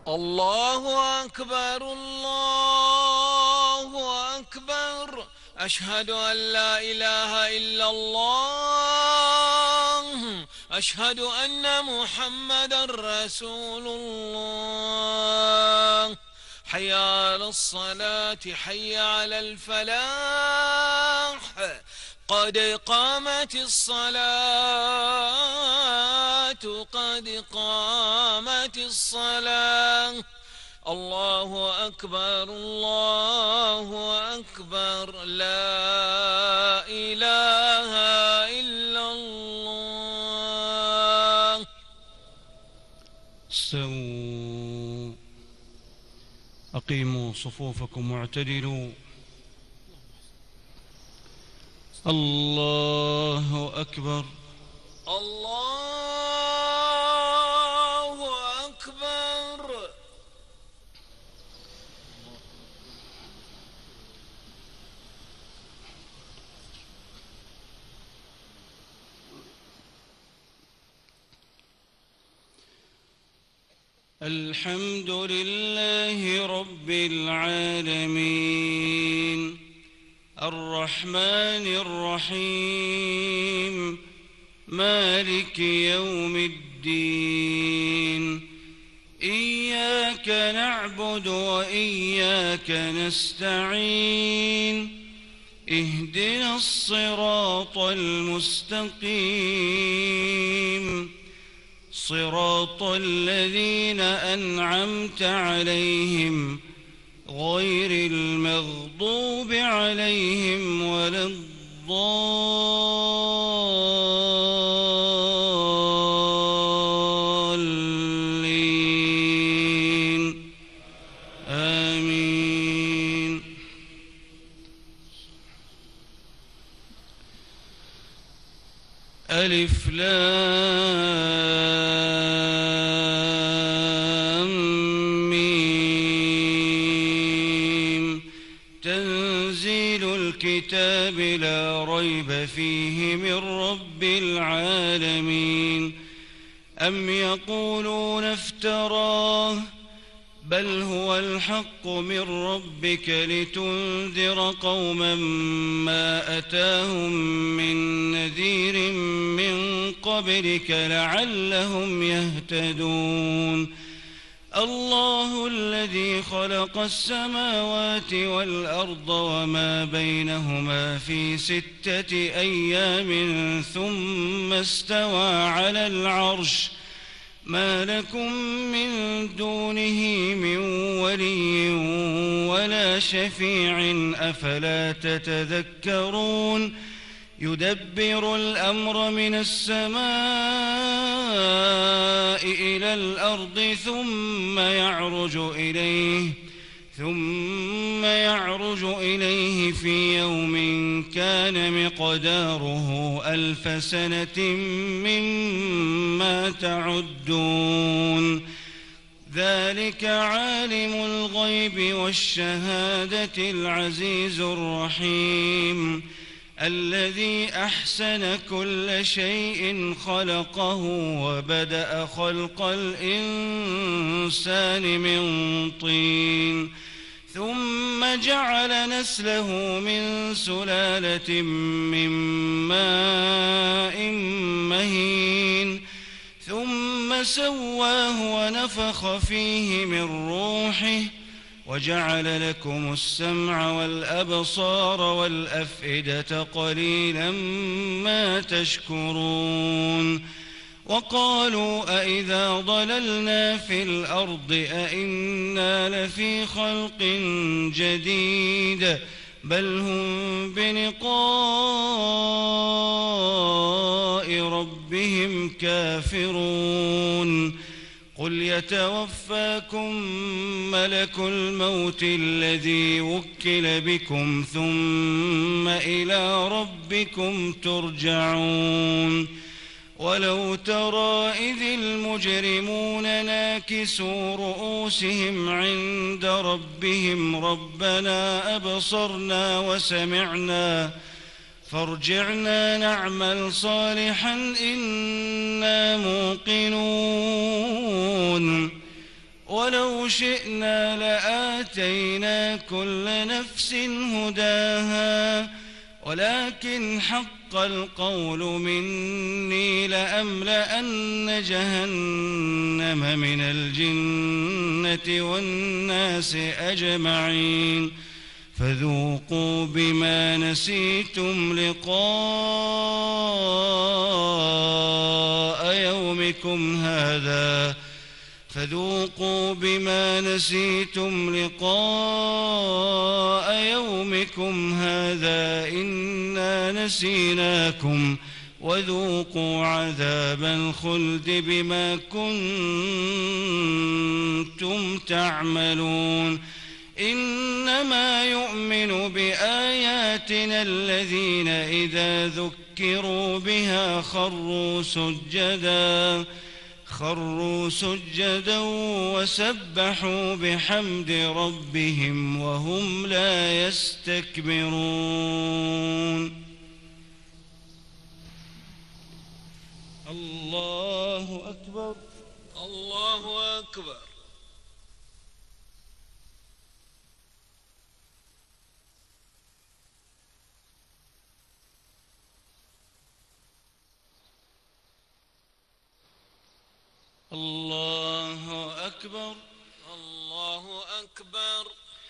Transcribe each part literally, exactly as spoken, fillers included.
الله أكبر الله أكبر أشهد أن لا إله إلا الله أشهد أن محمدا رسول الله حي على الصلاة حي على الفلاح قد قامت الصلاة قد قامت الصلاة الله أكبر الله أكبر لا إله إلا الله. استووا أقيموا صفوفكم واعتدلوا. الله أكبر الله أكبر. الحمد لله رب العالمين الرحمن الرحيم مالك يوم الدين إياك نعبد وإياك نستعين اهدنا الصراط المستقيم صراط الذين أنعمت عليهم غير المغضوب عليهم ولا الضالين آمين. ألف لام ميم تنزيل الكتاب لا ريب فيه من رب العالمين. أم يقولون افتراه بل هو الحق من ربك لتنذر قوما ما أتاهم من نذير من قبلك لعلهم يهتدون. الله الذي خلق السماوات والأرض وما بينهما في ستة أيام ثم استوى على العرش ما لكم من دونه من ولي ولا شفيع أفلا تتذكرون. يدبر الأمر من السماء إلى الأرض ثم يعرج إليه ثم يعرج إليه في يوم كان مقداره ألف سنة مما تعدون. ذلك عالم الغيب والشهادة العزيز الرحيم الذي أحسن كل شيء خلقه وبدأ خلق الإنسان من طين ثم جعل نسله من سلالة من ماء مهين ثم سواه ونفخ فيه من روحه وجعل لكم السمع والأبصار والأفئدة قليلا ما تشكرون. وقالوا أئذا ضللنا في الأرض أئنا لفي خلق جديد بل هم بلقاء ربهم كافرون. قل يتوفاكم ملك الموت الذي وكل بكم ثم إلى ربكم ترجعون. ولو ترى إذ المجرمون ناكسوا رؤوسهم عند ربهم ربنا أبصرنا وسمعنا فارجعنا نعمل صالحا إنا موقنون. ولو شئنا لآتينا كل نفس هداها ولكن حق القول مني لأملأن جهنم من الجنة والناس أجمعين فذوقوا بما نسيتم لقاء يومكم هذا فذوقوا بما نسيتم لقاء يومكم هذا إنا نسيناكم وذوقوا عذاب الخلد بما كنتم تعملون إنما يؤمن بآياتنا الذين إذا ذكروا بها خروا سجدا خروا سجدا وسبحوا بحمد ربهم وهم لا يستكبرون. الله أكبر. الله أكبر. الله أكبر. الله أكبر.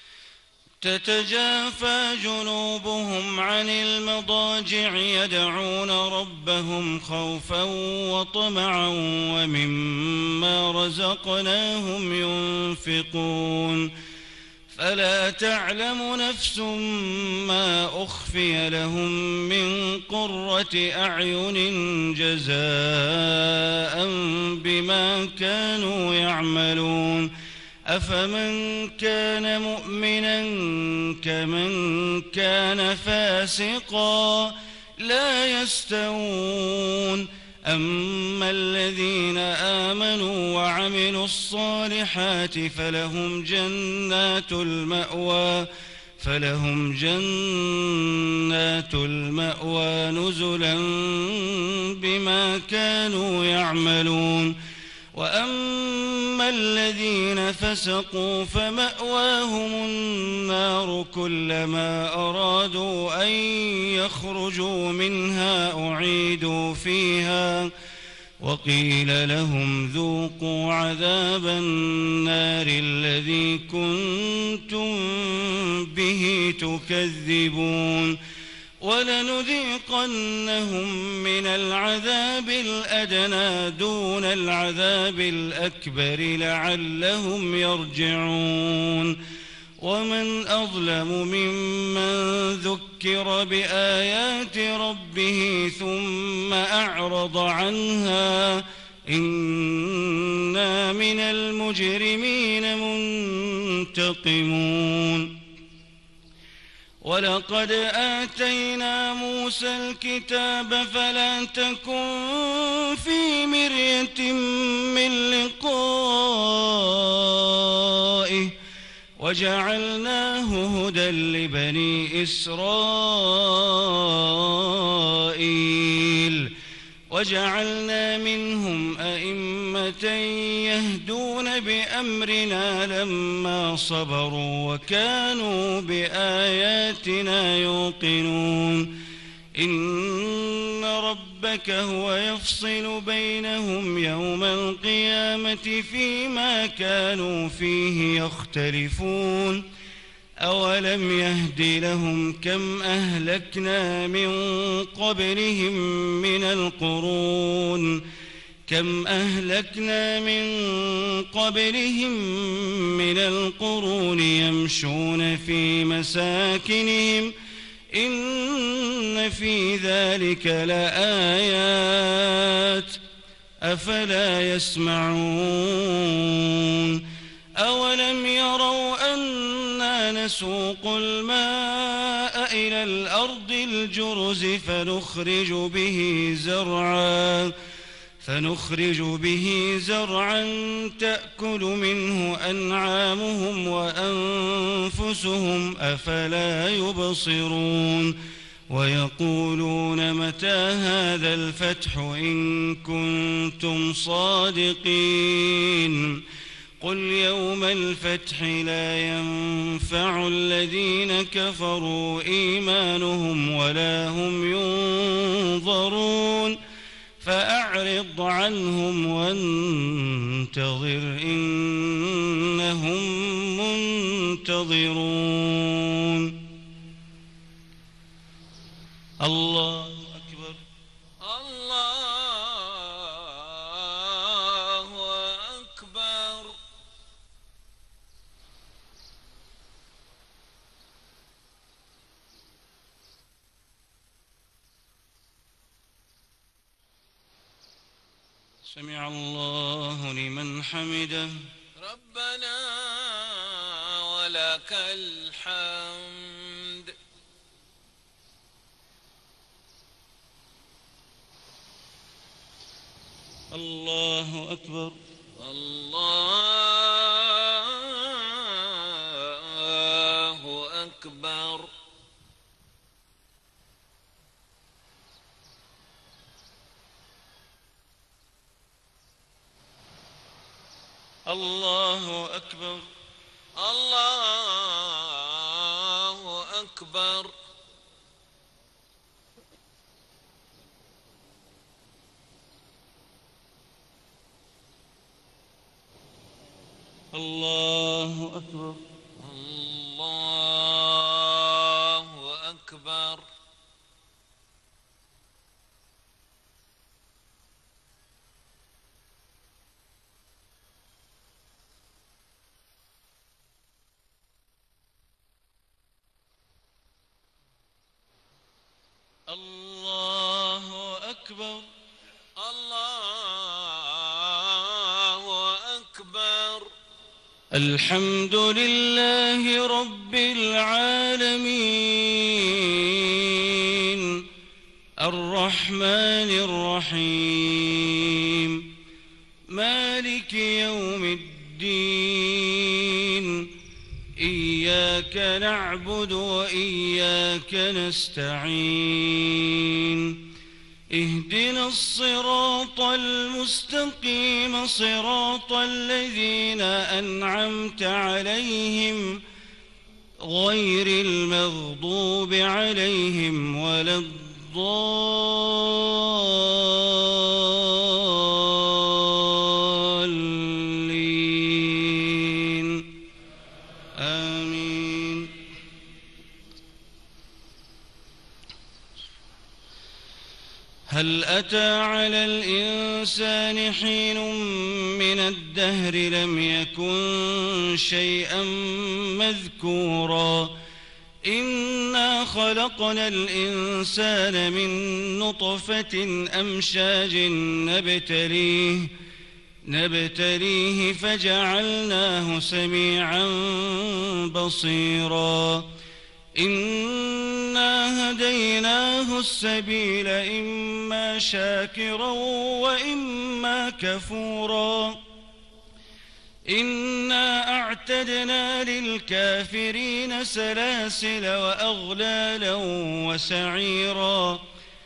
تتجافى جنوبهم عن المضاجع يدعون ربهم خوفا وطمعا ومما رزقناهم ينفقون فلا تعلم نفس ما أخفي لهم من قرة أعين جزاء بما كانوا يعملون أفمن كان مؤمنا كمن كان فاسقا لا يستوون أما الذين آمنوا وعملوا الصالحات فلهم جنات المأوى فلهم جنات المأوى نزلا بما كانوا يعملون وأما الذين فسقوا فمأواهم النار كلما أرادوا أن يخرجوا منها أعيدوا فيها وقيل لهم ذوقوا عذاب النار الذي كنتم به تكذبون ولنذيقنهم من العذاب الأدنى دون العذاب الأكبر لعلهم يرجعون ومن أظلم ممن ذكر بآيات ربه ثم أعرض عنها إنا من المجرمين منتقمون ولقد آتينا موسى الكتاب فلا تكن في مرية من لقائه وجعلناه هدى لبني إسرائيل وجعلنا منهم أئمة يهدون بأمرنا لما صبروا وكانوا بآياتنا يوقنون إن ربك هو يفصل بينهم يوم القيامة فيما كانوا فيه يختلفون أولم يهد لهم كم أهلكنا من قبلهم من القرون كم أهلكنا من قبلهم من القرون يمشون في مساكنهم إن في ذلك لآيات أفلا يسمعون أولم يروا أنا نسوق الماء إلى الأرض الجرز فنخرج به زرعا فنخرج به زرعا تأكل منه أنعامهم وأنفسهم أفلا يبصرون ويقولون متى هذا الفتح إن كنتم صادقين قل يوم الفتح لا ينفع الذين كفروا إيمانهم ولا هم ينظرون فأعرض عنهم وانتظر إنهم منتظرون. الله أكبر. الله أكبر. سمع الله لمن حمده. ربنا ولك الحمد. الله أكبر. الله أكبر. الله أكبر. الله أكبر. الله أكبر. الله أكبر. الله أكبر. الله أكبر. الحمد لله رب العالمين الرحمن الرحيم مالك يوم الدين إياك نعبد وإياك نستعين اهدنا الصراط المستقيم صراط الذين أنعمت عليهم غير المغضوب عليهم ولا الضالين آمين. هل أتى على الإنسان حين من الدهر لم يكن شيئا مذكورا إنا خلقنا الإنسان من نطفة أمشاج نبتليه نبتليه فجعلناه سميعا بصيرا إنا هديناه السبيل إما شاكرا وإما كفورا إنا أعتدنا للكافرين سلاسل وأغلالا وسعيرا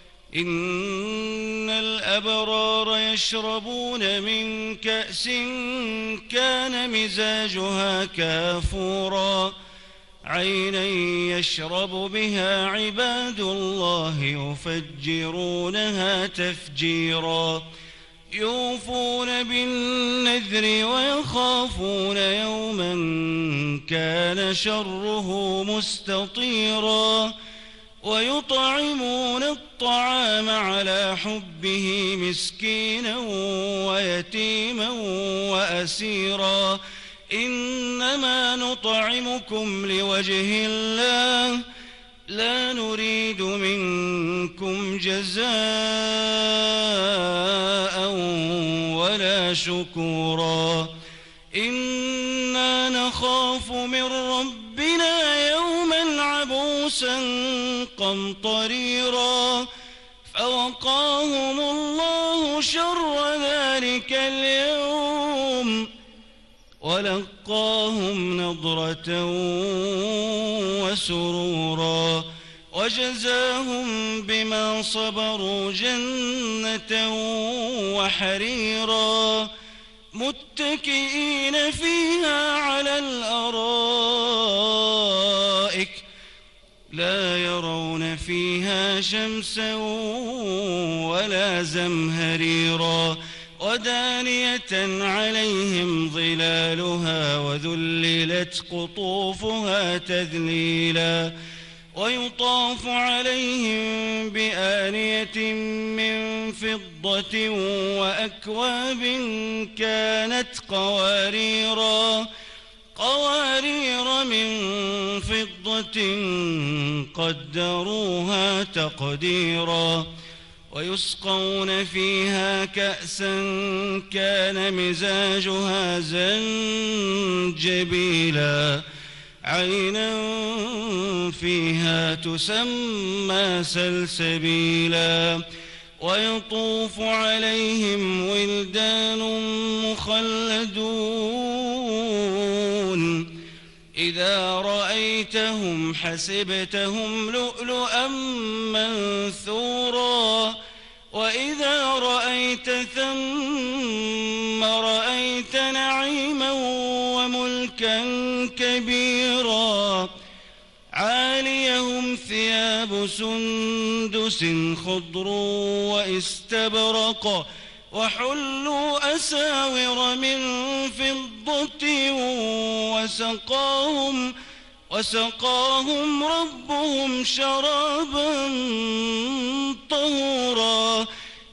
إن الأبرار يشربون من كأس كان مزاجها كافورا عينا يشرب بها عباد الله يفجرونها تفجيرا يوفون بالنذر ويخافون يوما كان شره مستطيرا ويطعمون الطعام على حبه مسكينا ويتيما وأسيرا إنما نطعمكم لوجه الله لا نريد منكم جزاء ولا شكورا إنا نخاف من ربنا يوما عبوسا قمطريرا فوقاهم الله شر ذلك اليوم ولقاهم نضرة وسرورا وجزاهم بما صبروا جنة وحريرا متكئين فيها على الأرائك لا يرون فيها شمسا ولا زمهريرا ودانية عليهم ظلالها وذللت قطوفها تذليلا ويطاف عليهم بآنية من فضة وأكواب كانت قواريرا قوارير من فضة قدروها تقديرا ويسقون فيها كأسا كان مزاجها زنجبيلا عينا فيها تسمى سلسبيلا ويطوف عليهم ولدان مخلدون إذا رأيتهم حسبتهم لؤلؤا منثورا وإذا رأيت ثم رأيت نعيما وملكا كبيرا عاليهم ثياب سندس خضر واستبرق وحلوا أساور من فضة وسقاهم وسقاهم ربهم شرابا طهورا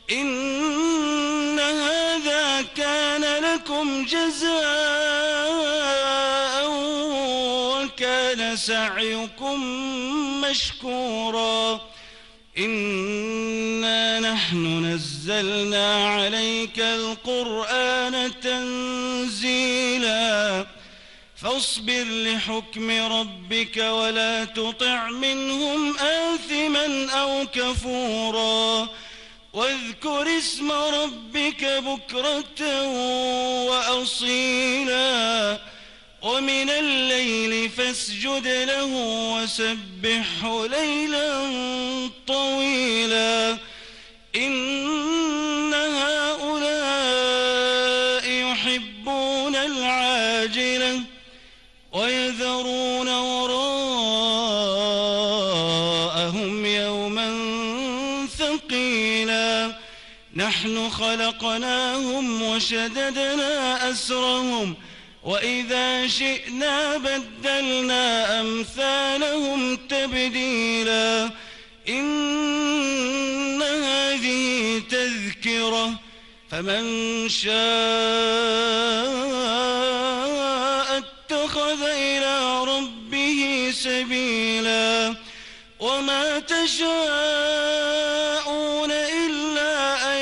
إن هذا كان لكم جزاء وكان سعيكم مشكورا إنا نحن نزلنا عليك القرآن تنزيلا فاصبر لحكم ربك ولا تطع منهم آثما أو كفورا واذكر اسم ربك بكرة وأصيلا ومن الليل فاسجد له وسبحه ليلا طويلا إن هؤلاء يحبون العاجلة ويذرون وراءهم يوما ثقيلا نحن خلقناهم وشددنا أسرهم وإذا شئنا بدلنا أمثالهم تبديلا إن هذه تذكرة فمن شاء اتخذ إلى ربه سبيلا وما تشاءون إلا أن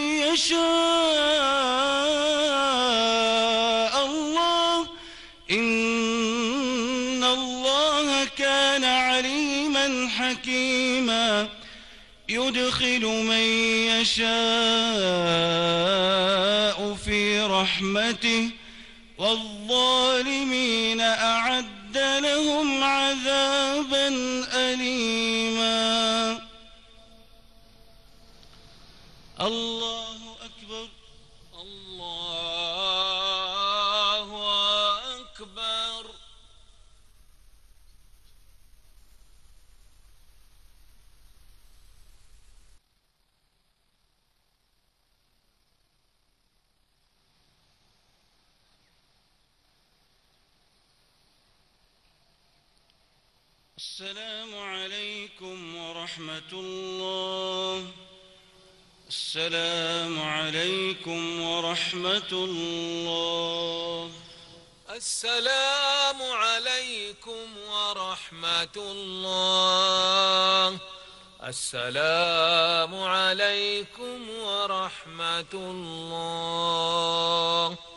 يشاء الله إن الله كان عليما حكيما يدخل من يشاء في رحمته والظالمين أعد لهم عذابا أليما الله أكبر الله أكبر السلام عليكم ورحمة الله السلام عليكم ورحمة الله السلام عليكم ورحمة الله السلام عليكم ورحمة الله